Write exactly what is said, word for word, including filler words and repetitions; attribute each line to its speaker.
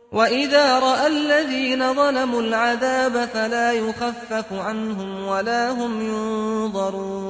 Speaker 1: وإذا رأى الذين ظلموا العذاب فلا يخفف عنهم ولا هم ينظرون